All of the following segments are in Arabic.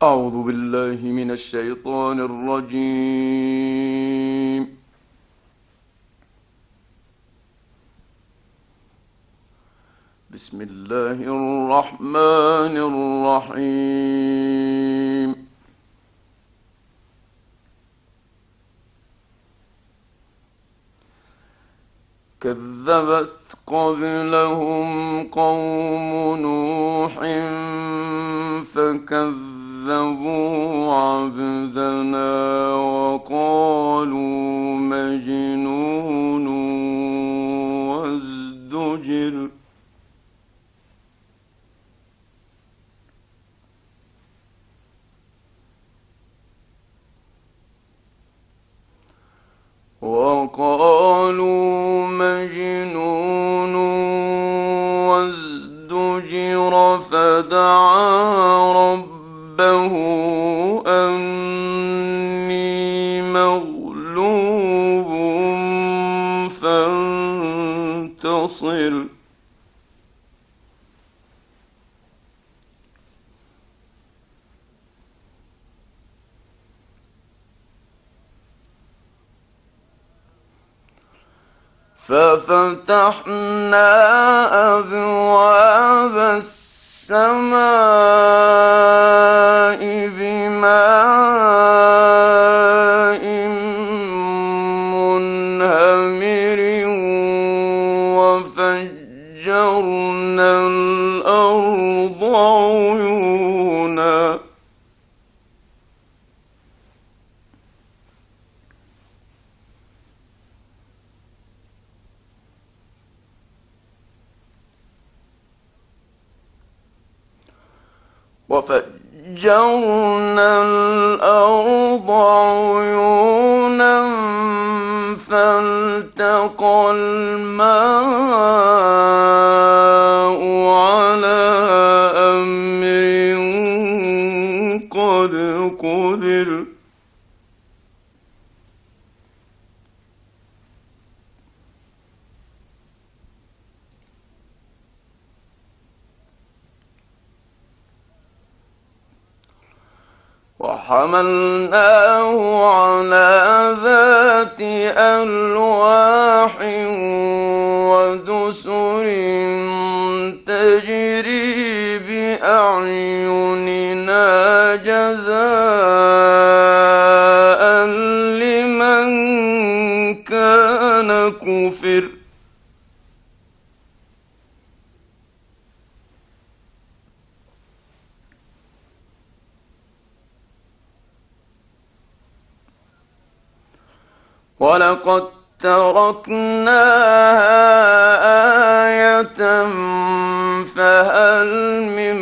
أعوذ بالله من الشيطان الرجيم. بسم الله الرحمن الرحيم. كذبت قبلهم قوم نوح فكذبوا عبدنا وقالوا مجنون وازدجر. وقالوا مجنون وازدجر فدعا ربه أني مغلوب فانتصر. ففتحنا أبواب السماء بماء منهمر وفجرنا الأرض عيونا. فالتقى الماء على أمر قد قدر. وحملناه على ذات ألواح ودسر تجري بأعيننا جزاء لمن كان كفر. ولقد تركناها آية فهل من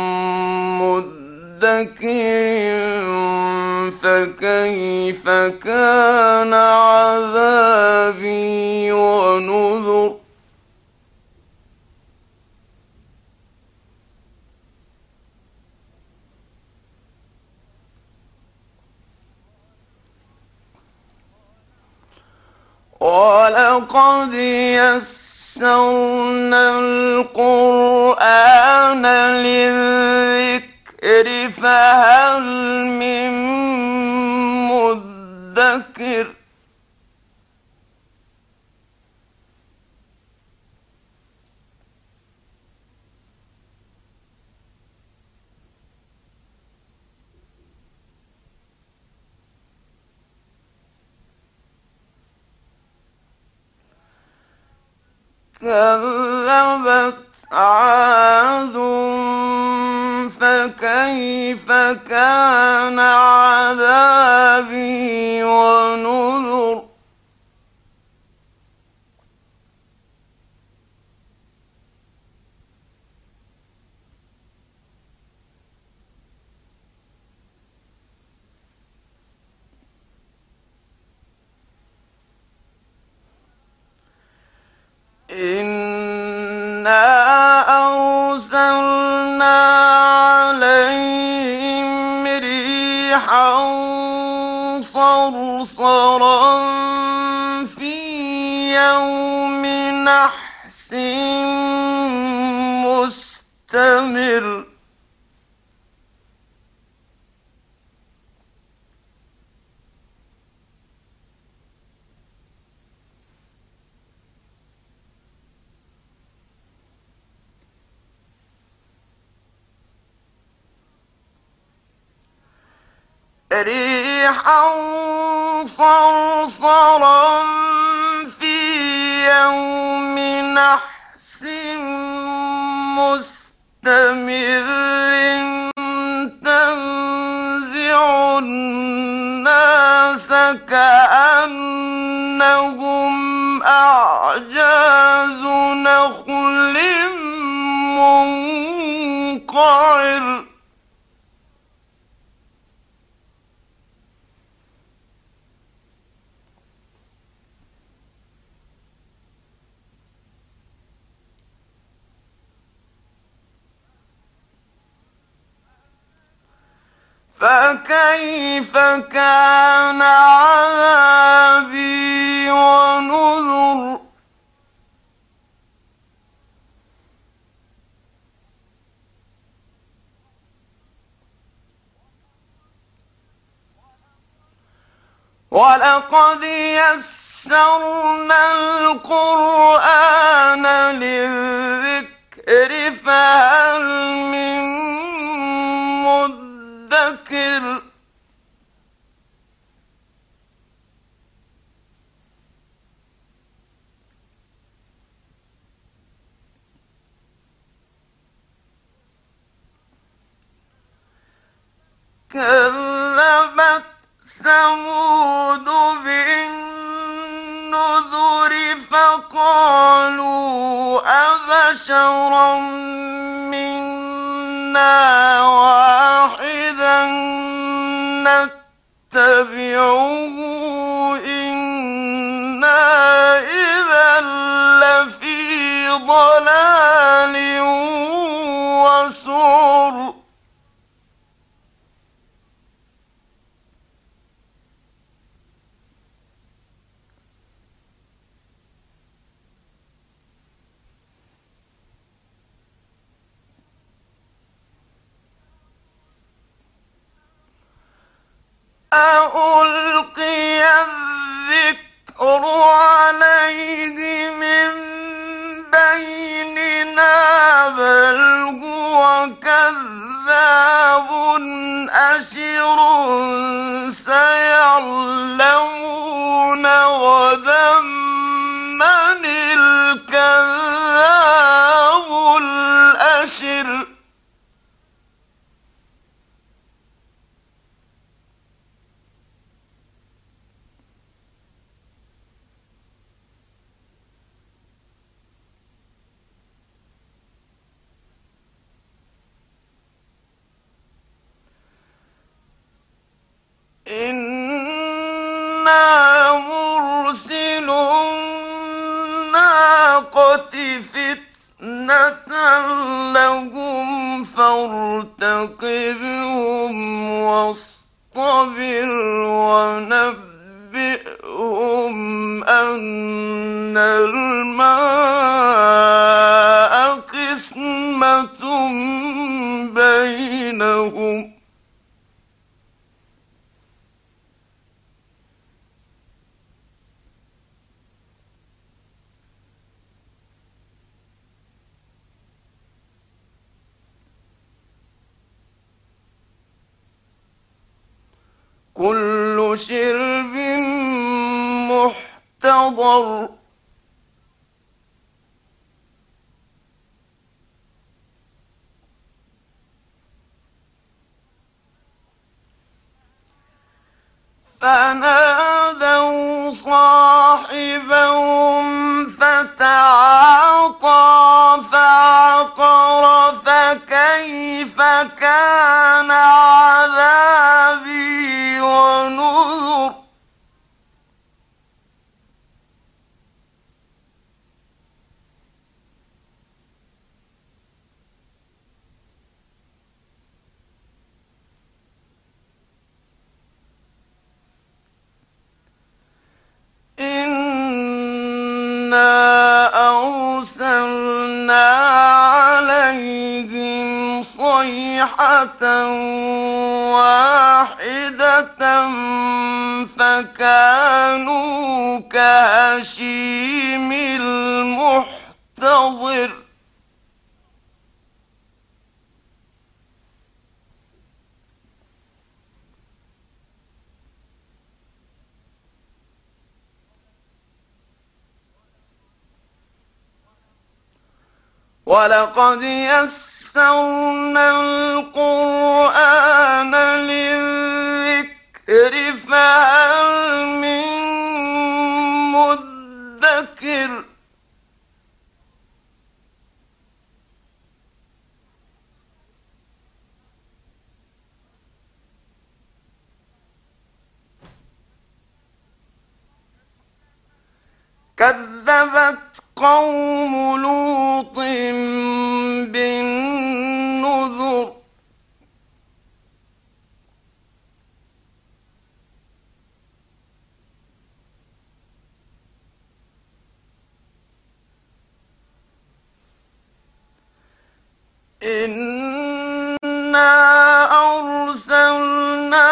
مدكر فكيف كان عذابي ونذر. ولقد يسرنا القرآن للذكر فهل من مدكر. كذبت عاد فكيف كان عذابي ونذر. إنا أرسلنا عليهم ريحا صرصرا في يوم نحس مستمر. ريحا صرصرا في يوم نحس مستمر تنزع الناس كأنهم أعجاز نخل منقعر فكيف كان عذابي ونذر ولقد يسرنا القرآن للذكر فهل من مدكر كذبت ثمود بالنذر فقالوا أبشرا منا واحدا نتبعه إنا إذا لفي ضلال وسعر أألقي الذكر عليه من بيننا بل هو كذاب أشر سيعلمون غدا من الكذاب الأشر إنا مرسل الناقة فتنة لهم فارتقبهم واصطبر ونبئهم أن الماء قسمة بينهم كل شرب محتضر فنادوا صاحبهم فتعاطى فعقر فكيف كان عذابي ونذر أرسلنا عليهم صيحة واحدة فكانوا كهشيم المحتضر وَلَقَدْ يَسَّرْنَا الْقُرْآنَ لِلذِّكْرِ فَهَلْ مِن مُّدَّكِرٍ كَذَّبَتْ قَوْمُ لُوطٍ بِالنُّذُرِ إِنَّا أَرْسَلْنَا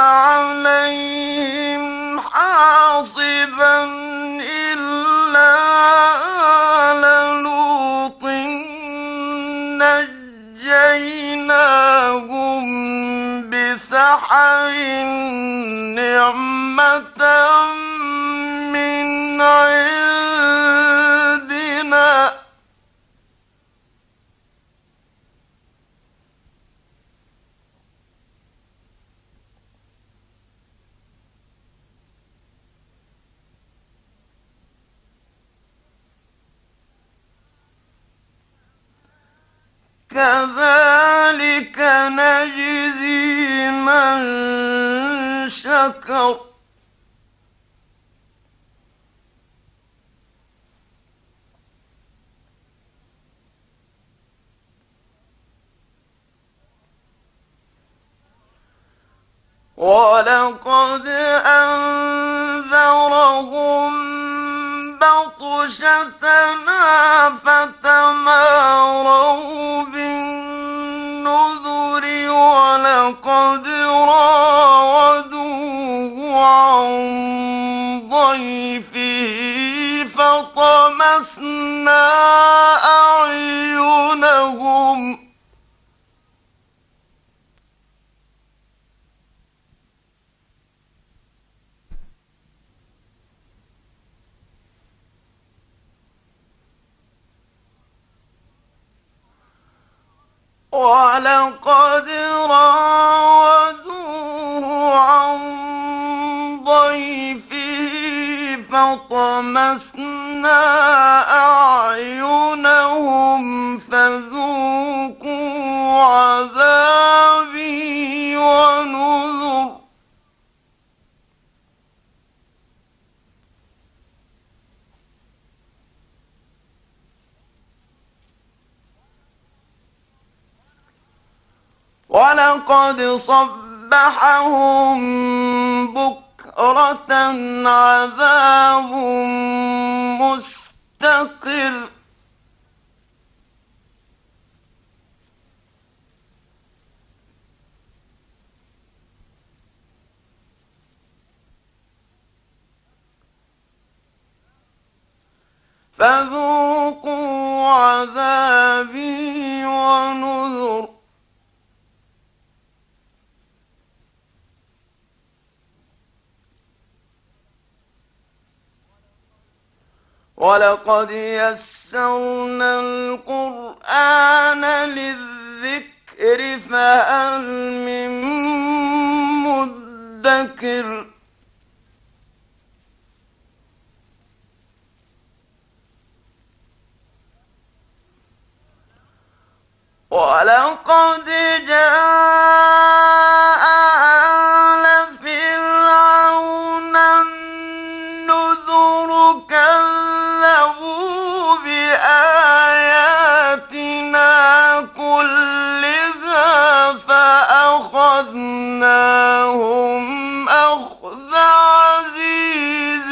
عَلَيْهِمْ حَاصِبًا إِلَّا آلَ لُوطٍ نَجَّيْنَاهُم بِسَحَرٍ نِّعْمَةً مِّنْ عِندِنَا كَذَلِكَ نَجْزِي مَن شَكَرَ وَلَقَدْ أَنذَرَهُم بَطْشَتَنَا فَتَمَارَوْا بِالنُّذُرِ وَلَقَدْ رَاوَدُوهُ عَن ضَيْفِهِ فَطَمَسْنَا أَعْيُنَهُمْ وَلَقَدْ رَاوَدُوهُ عَن ضَيْفِهِ فَطَمَسْنَا أَعْيُنَهُمْ فَذُوقُوا عَذَابِي وَنُذُرِ وَلَقَدْ صَبَّحَهُم بُكْرَةً عَذَابٌ مُّسْتَقِرٌّ فَذُوقُوا عَذَابِي وَنُذُرِ وَلَقَدْ يَسَّرْنَا الْقُرْآنَ لِلذِّكْرِ فَهَلْ مِن مُّدَّكِرٍ وَلَقَدْ جَاءَ آلَ فِرْعَوْنَ النُّذُرُ كَذَّبُوا بِآيَاتِنَا كُلِّهَا فَأَخَذْنَاهُمْ أَخْذَ عَزِيزٍ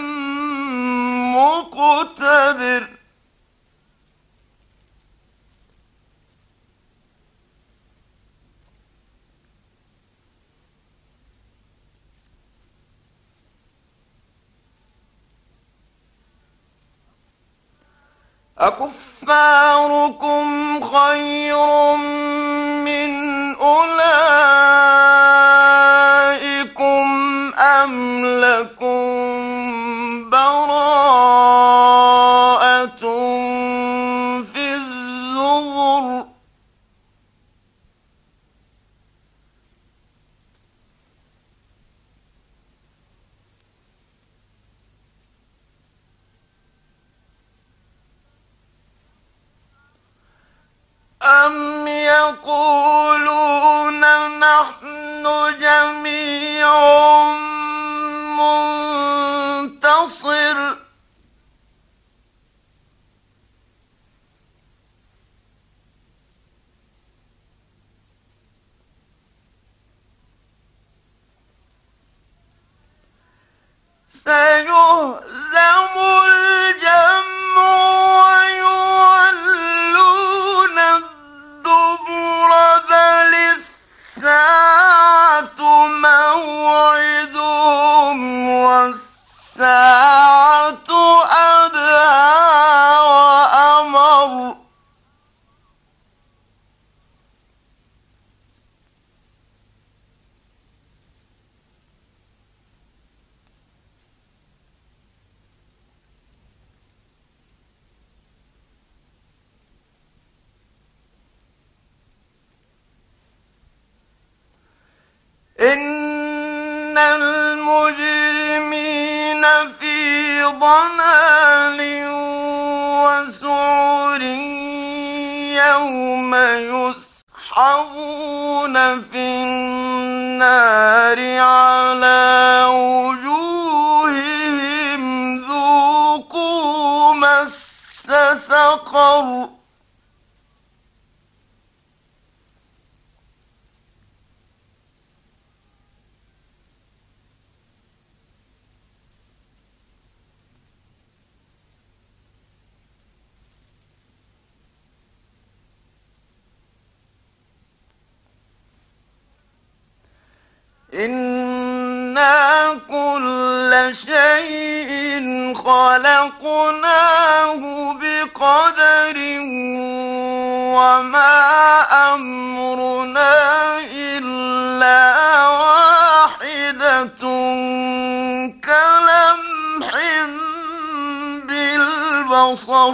مُّقْتَدِرٍ أَكُفَّارُكُمْ خَيْرٌ مِّنْ أُولَئِكُمْ أَمْ لَكُمْ بَرَاءَةٌ فِي الزُّبُرِ يقولون نحن جميع منتصر سيهزم الجمع ويولون الدبر بل الساعة موعدهم والساعة أدهى وأمر إن المجرمين في ضلال وسعر يوم يسحبون في النار على وجوههم ذوقوا مس سقر إنا كل شيء خلقناه بقدر وما أمرنا إلا واحدة كلمح بالبصر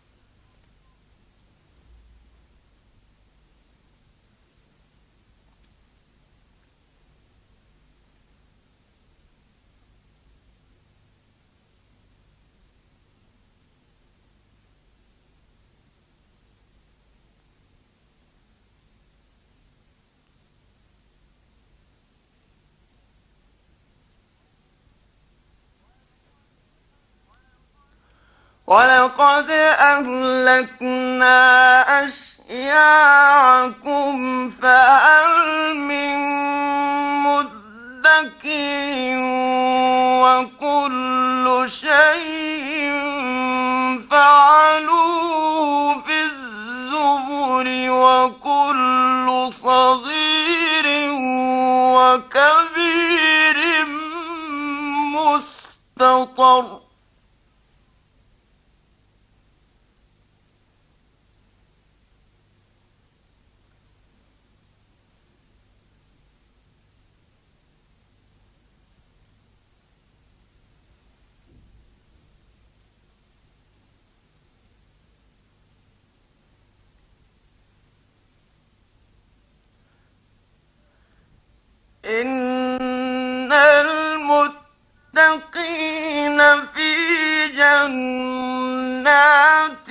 ولقد أهلكنا أشياعكم فهل من مدكر وكل شيء فعلوه في الزبر وكل صغير وكبير مستطر إن المتقين في جنات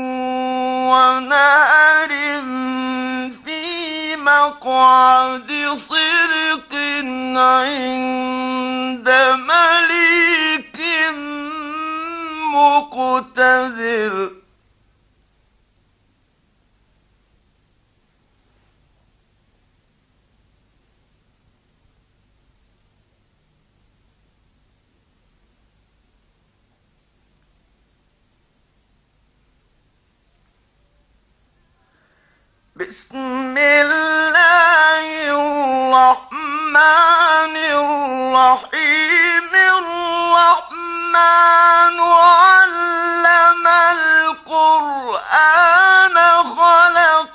ونهر في مقعد صدق عند مليك مقتدر بسم الله الرحمن الرحيم الرحمن علم القرآن خلق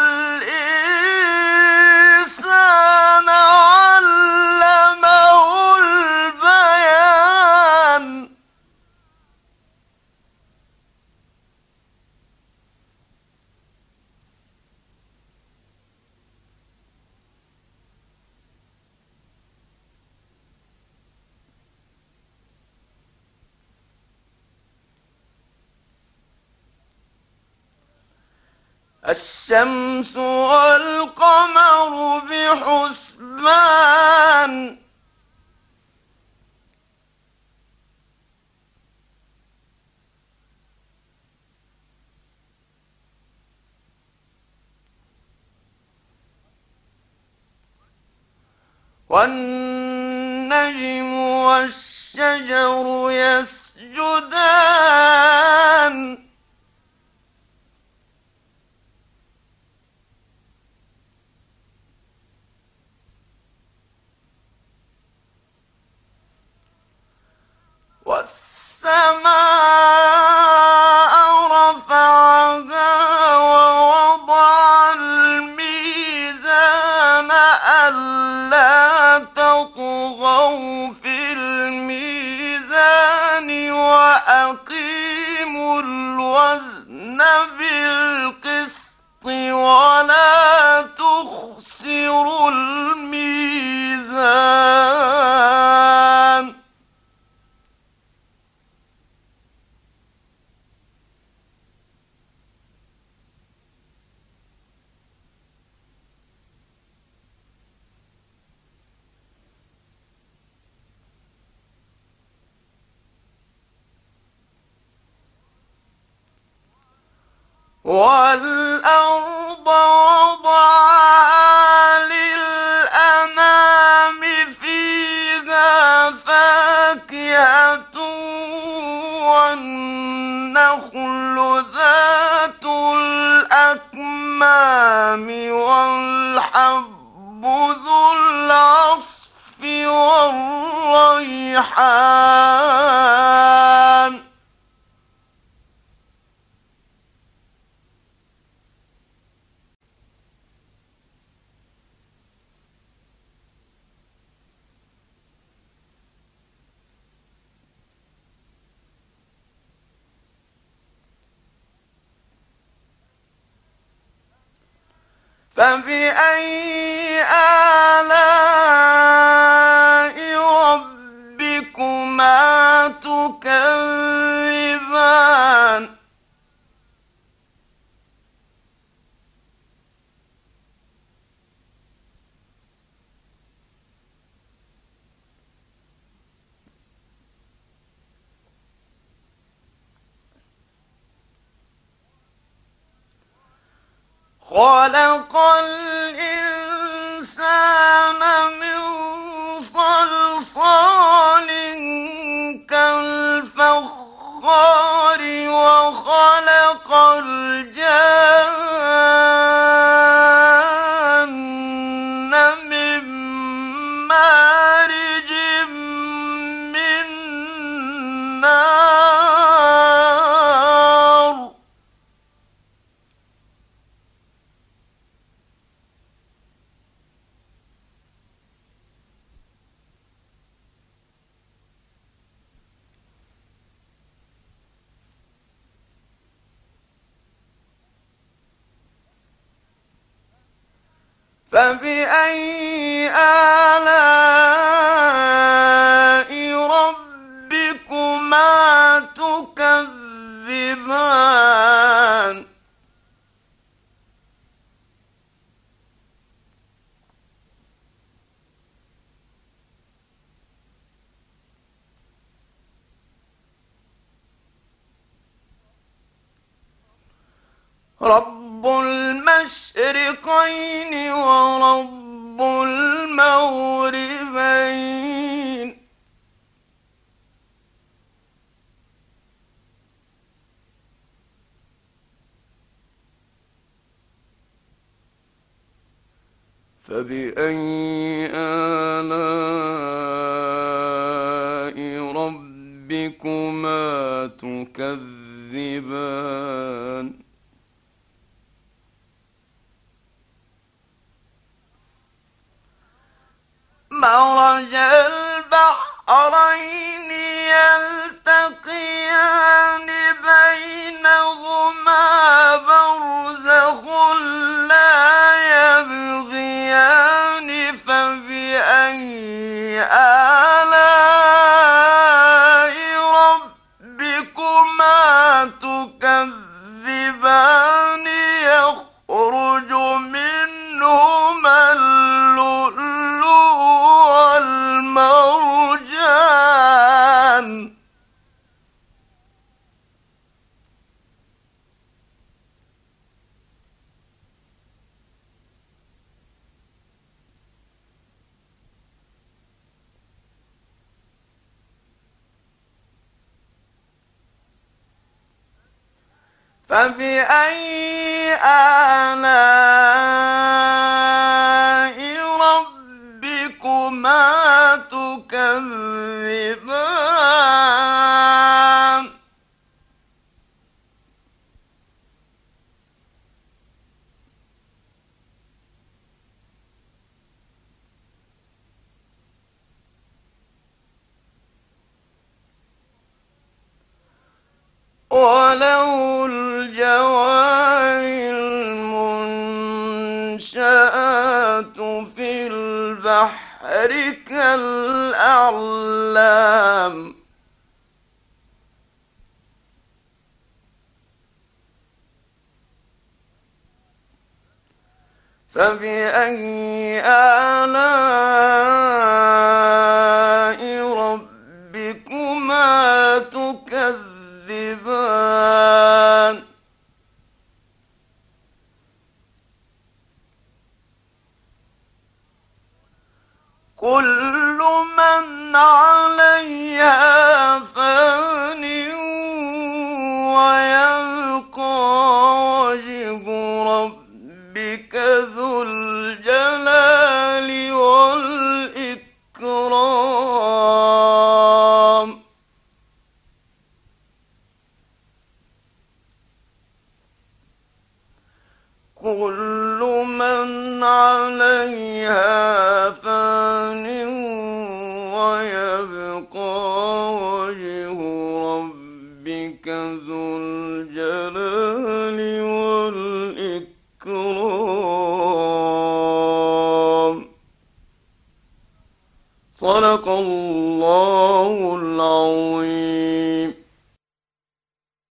الإنسان علمه البيان الشمس والقمر بحسبان والنجم والشجر يسجدان والسماء رفعها ووضع الميزان ألا تطغوا في الميزان وأقيموا الوزن بالقسط ولا تخسروا الميزان والأرض وضعها للأنام فيها فاكهة والنخل ذات الأكمام والحب ذو العصف والريحان فبأي آلاء ربكما تكذبان خلق الإنسان من صلصال كالفخار وخلق الجان من مارج من نار فبأي آلاء ربكما تكذبان رب المشرقين ورب المغربين فبأي آلاء ربكما تكذبان مرج البحرين يلتقيان بينهما برزخ لا يبغيان فبأي آلاء ربكما تكذبان فبأي آلاء ربكما تكذبان وله الجوار المنشآت في البحر كالأعلام فبأي آلاء ربكما تكذبان كل من عليها فان ويبقى وجه ربك ذو الجلال والإكرام كل من عليها فان ويبقى وجه ربك ذو الجلال والإكرام صدق الله العظيم.